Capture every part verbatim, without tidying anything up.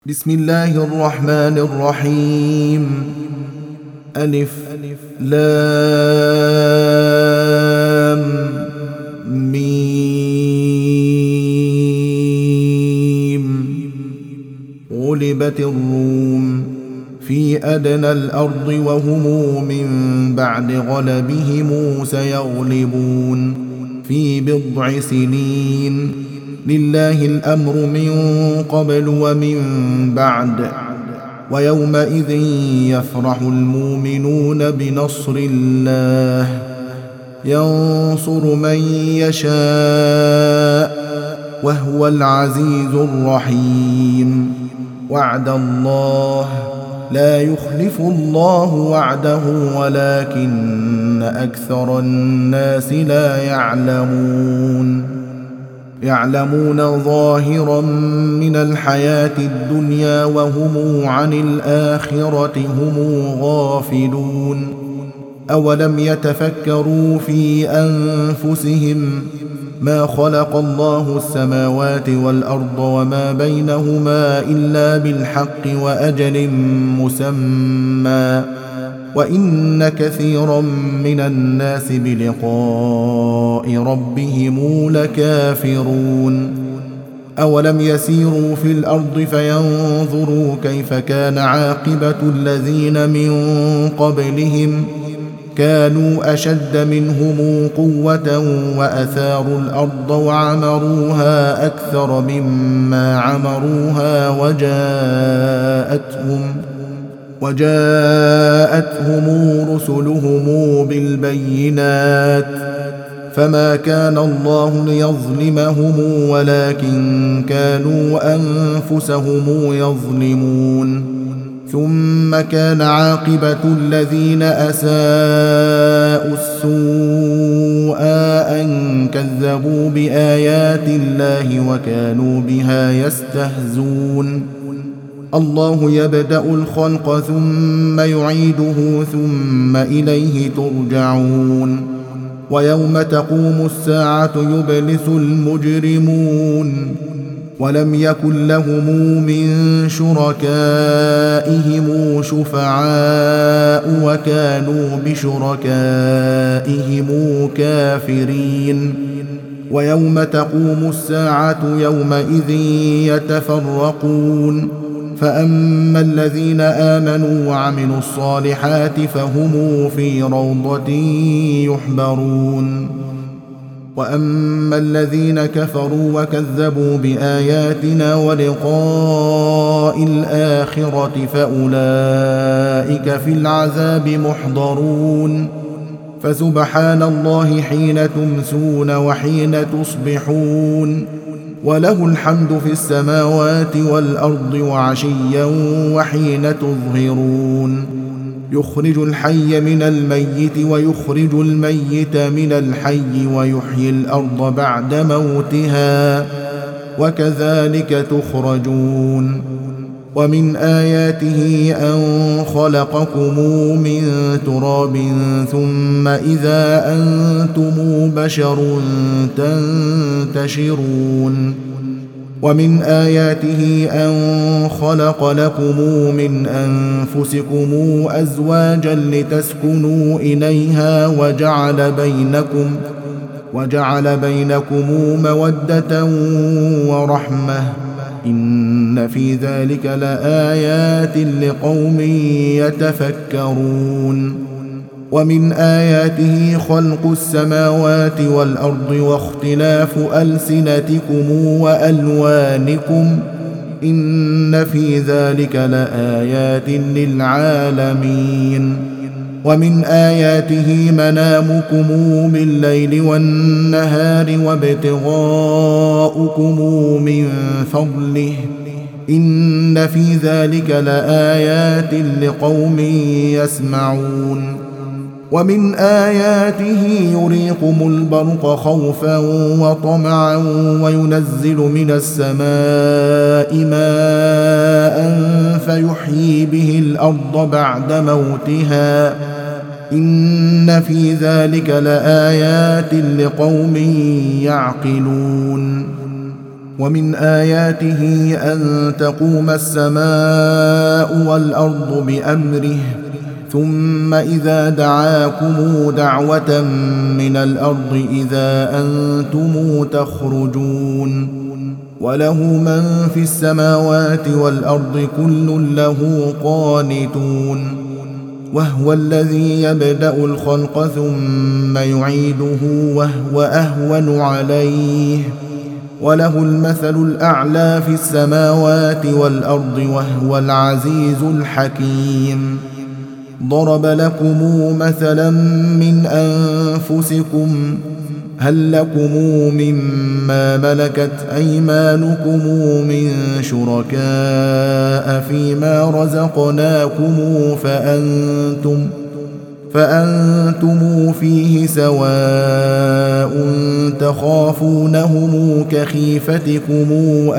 بسم الله الرحمن الرحيم. ألف لام ميم. غلبت الروم في أدنى الأرض وهم من بعد غلبهم سيغلبون في بضع سنين. لله الأمر من قبل ومن بعد. ويومئذ يفرح المؤمنون بنصر الله ينصر من يشاء وهو العزيز الرحيم. وعد الله لا يخلف الله وعده ولكن أكثر الناس لا يعلمون. يعلمون ظاهرا من الحياة الدنيا وهم عن الآخرة هم غافلون. أولم يتفكروا في أنفسهم ما خلق الله السماوات والأرض وما بينهما إلا بالحق وأجل مسمى وإن كثيرا من الناس بلقاء ربهم لكافرون. أولم يسيروا في الأرض فينظروا كيف كان عاقبة الذين من قبلهم كانوا أشد منهم قوة وأثاروا الأرض وعمروها أكثر مما عمروها وجاءتهم وجاءتهم رسلهم بالبينات فما كان الله ليظلمهم ولكن كانوا أنفسهم يظلمون. ثم كان عاقبة الذين أساءوا السوء أن كذبوا بآيات الله وكانوا بها يستهزون. الله يبدأ الخلق ثم يعيده ثم إليه ترجعون. ويوم تقوم الساعة يبلس المجرمون ولم يكن لهم من شركائهم شفعاء وكانوا بشركائهم كافرين. ويوم تقوم الساعة يومئذ يتفرقون فأما الذين آمنوا وعملوا الصالحات فهم في روضة يحبرون وأما الذين كفروا وكذبوا بآياتنا ولقاء الآخرة فأولئك في العذاب محضرون. فسبحان الله حين تمسون وحين تصبحون وله الحمد في السماوات والأرض وعشيا وحين تظهرون. يخرج الحي من الميت ويخرج الميت من الحي ويحيي الأرض بعد موتها وكذلك تخرجون. ومن آياته أن خلقكم من تراب ثم إذا أنتم بشر تنتشرون. ومن آياته أن خلق لكم من أنفسكم أزواجا لتسكنوا إليها وجعل بينكم وجعل بينكم مودة ورحمة إن في ذلك لآيات لقوم يتفكرون. ومن آياته خلق السماوات والأرض واختلاف ألسنتكم وألوانكم إن في ذلك لآيات للعالمين. ومن آياته منامكم بالليل والنهار وابتغاؤكم من فضله إن في ذلك لآيات لقوم يسمعون. ومن آياته يريكم البرق خوفا وطمعا وينزل من السماء ماء فيحيي به الأرض بعد موتها إن في ذلك لآيات لقوم يعقلون. ومن آياته أن تقوم السماء والأرض بأمره ثم إذا دعاكم دعوة من الأرض إذا أنتم تخرجون وله من في السماوات والأرض كل له قانتون وهو الذي يبدأ الخلق ثم يعيده وهو أهون عليه وله المثل الأعلى في السماوات والأرض وهو العزيز الحكيم ضرب لكم مثلا من أنفسكم هل لكم مما ملكت أيمانكم من شركاء فيما رزقناكم فأنتم فأنتم فيه سواء تخافونهم كخيفتكم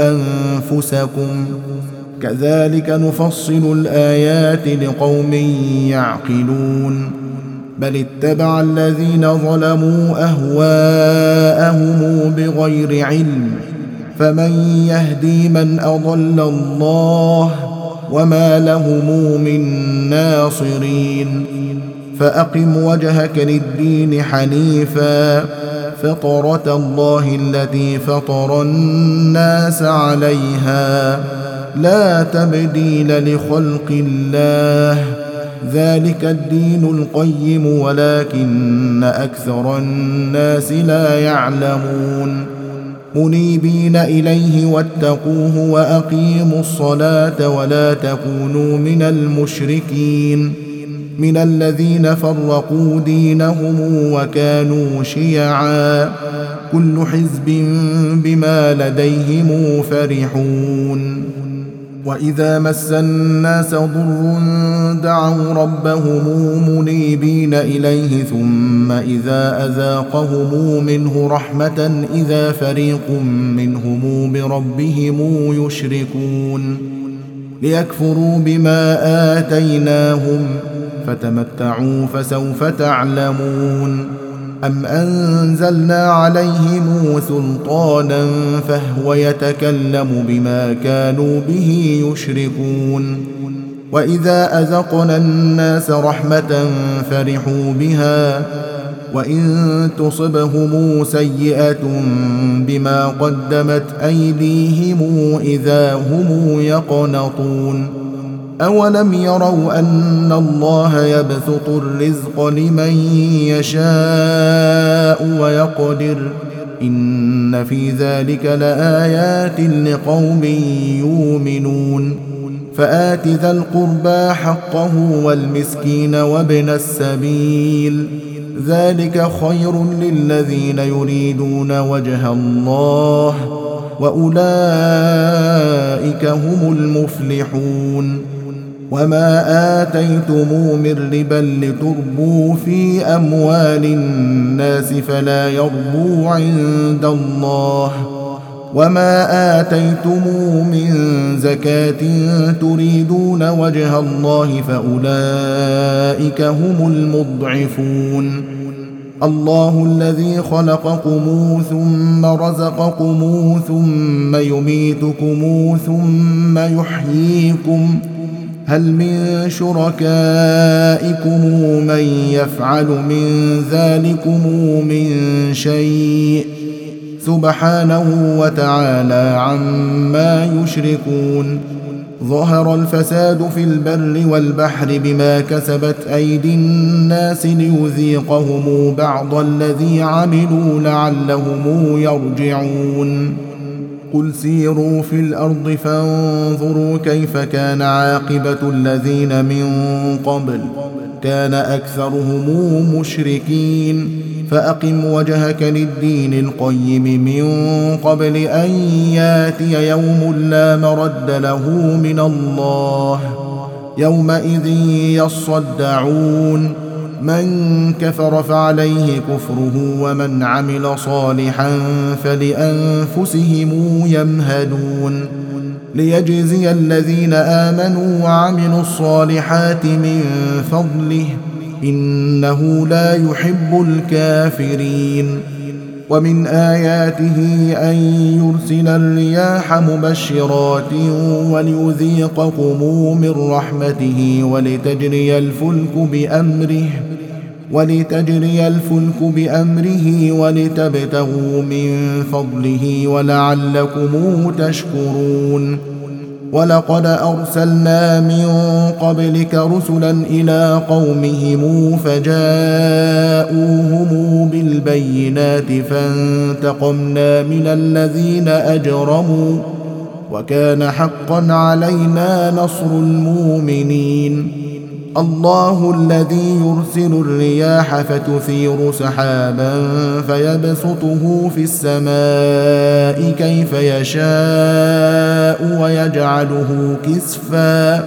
أنفسكم كذلك نفصل الآيات لقوم يعقلون بل اتبع الذين ظلموا أهواءهم بغير علم فمن يهدي من أضل الله وما لهم من ناصرين فأقم وجهك للدين حنيفا فطرة الله التي فطر الناس عليها لا تبديل لخلق الله ذلك الدين القيم ولكن أكثر الناس لا يعلمون منيبين إليه واتقوه وأقيموا الصلاة ولا تكونوا من المشركين من الذين فرقوا دينهم وكانوا شيعا كل حزب بما لديهم فرحون وإذا مس الناس ضر دعوا ربهم منيبين إليه ثم إذا أذاقهم منه رحمة إذا فريق منهم بربهم يشركون ليكفروا بما آتيناهم فتمتعوا فسوف تعلمون أم أنزلنا عليهم سلطانا فهو يتكلم بما كانوا به يشركون وإذا أذقنا الناس رحمة فرحوا بها وإن تصبهم سيئة بما قدمت أيديهم إذا هم يقنطون أولم يروا أن الله يبسط الرزق لمن يشاء ويقدر إن في ذلك لآيات لقوم يؤمنون فآت ذا القربى حقه والمسكين وابن السبيل ذلك خير للذين يريدون وجه الله وأولئك هم المفلحون وما آتيتم من ربا لتربوا في أموال الناس فلا يربو عند الله وما آتيتم من زكاة تريدون وجه الله فأولئك هم المضعفون الله الذي خلقكم ثم رزقكم ثم يميتكم ثم يحييكم هل من شركائكم من يفعل من ذلكم من شيء سبحانه وتعالى عما يشركون ظهر الفساد في البر والبحر بما كسبت أيدي الناس ليذيقهم بعض الذي عملوا لعلهم يرجعون قل سيروا في الأرض فانظروا كيف كان عاقبة الذين من قبل كان أكثرهم مشركين فأقم وجهك للدين القيم من قبل أن ياتي يوم لا مرد له من الله يومئذ يصدعون من كفر فعليه كفره ومن عمل صالحا فلأنفسهم يمهدون ليجزي الذين آمنوا وعملوا الصالحات من فضله إنه لا يحب الكافرين ومن آياته أن يرسل الرياح مبشرات وليذيقكم من رحمته ولتجري الفلك بأمره ولتجري الفلك بأمره ولتبتغوا من فضله ولعلكم تشكرون. ولقد أرسلنا من قبلك رسلا إلى قومهم فجاءوهم بالبينات فانتقمنا من الذين أجرموا وكان حقا علينا نصر المؤمنين. الله الذي يرسل الرياح فتثير سحابا فيبسطه في السماء كيف يشاء ويجعله كسفا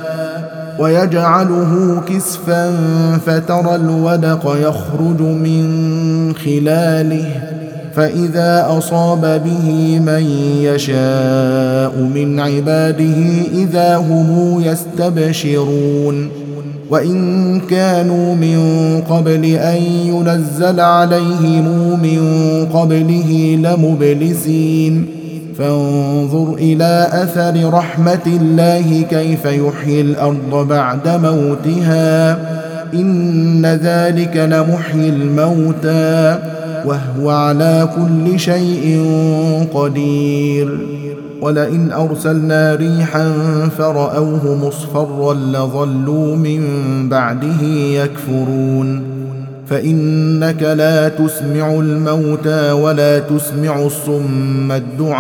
ويجعله كسفا فترى الودق يخرج من خلاله فإذا أصاب به من يشاء من عباده إذا هم يستبشرون. وإن كانوا من قبل أن ينزل عليهم من قبله لمبلسين فانظر إلى أثر رحمة الله كيف يحيي الأرض بعد موتها إن ذلك لمحيي الموتى وهو على كل شيء قدير. ولئن أرسلنا ريحا فرأوه مصفرا لظلوا من بعده يكفرون. فإنك لا تسمع الموتى ولا تسمع الصم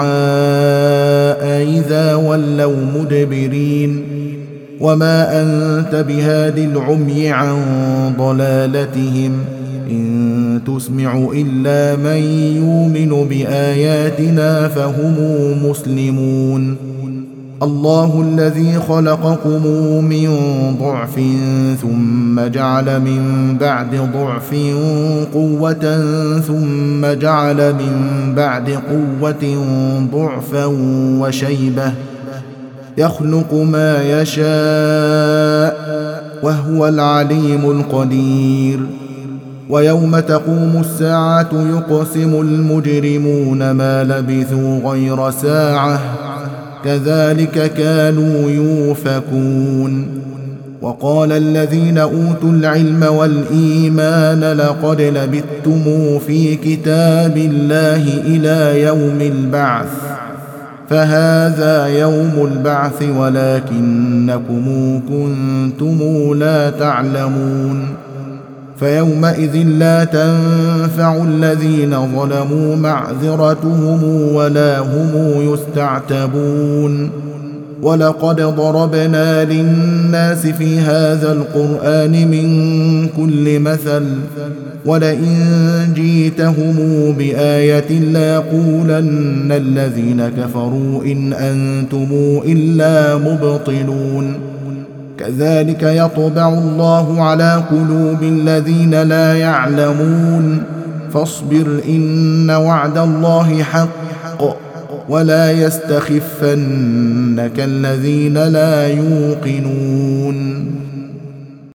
الدعاء إذا ولوا مدبرين وما أنت بهاد العمي عن ضلالتهم إن تسمع إلا من يؤمن بآياتنا فهم مسلمون. الله الذي خلقكم من ضعف ثم جعل من بعد ضعف قوة ثم جعل من بعد قوة ضعفا وشيبة يخلق ما يشاء وهو العليم القدير. ويوم تقوم الساعة يقسم المجرمون ما لبثوا غير ساعة كذلك كانوا يؤفكون. وقال الذين أوتوا العلم والإيمان لقد لبثتم في كتاب الله إلى يوم البعث فهذا يوم البعث ولكنكم كنتم لا تعلمون. فيومئذ لا تنفع الذين ظلموا معذرتهم ولا هم يستعتبون. ولقد ضربنا للناس في هذا القرآن من كل مثل ولئن جئتهم بآية ليقولن الذين كفروا إن أنتم إلا مبطلون. كذلك يطبع الله على قلوب الذين لا يعلمون فاصبر إن وعد الله حق ولا يستخفنك الذين لا يوقنون.